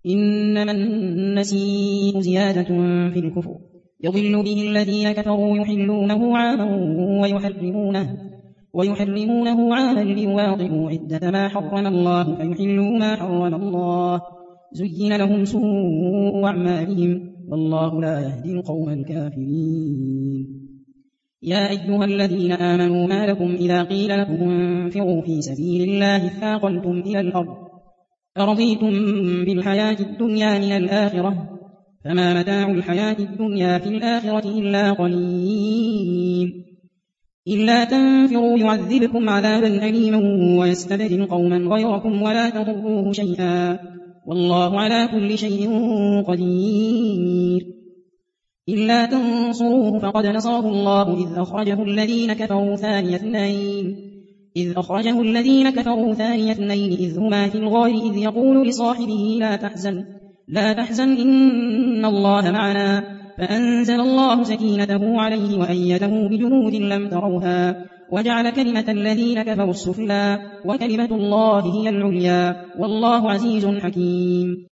إنما النسيء زيادة في الكفر يضل به الذين كفروا يحلونه عاما ويحرمونه عاما ليواطئوا عدة ما حرم الله فيحلوا ما حرم الله زين لهم سوء أعمالهم والله لا يهدي القوم الكافرين. يا أيها الذين آمنوا ما لكم إذا قيل لكم انفروا في سبيل الله اثاقلتم إلى الأرض أرضيتم بالحياة الدنيا من الآخرة فما متاع الحياة الدنيا في الآخرة إلا قليل. إلا تنفروا يعذبكم عذابا أليما ويستبدل قوما غيركم ولا تضروه شيئا والله على كل شيء قدير. إلا تنصروه فقد نصره الله إذ أخرجه الذين كفروا ثاني اثنين إذ هما في الغار إذ يقول لصاحبه لا تحزن إن الله معنا فأنزل الله سكينته عليه وأيده بجنود لم تروها وجعل كلمة الذين كفروا السفلى وكلمة الله هي العليا والله عزيز حكيم.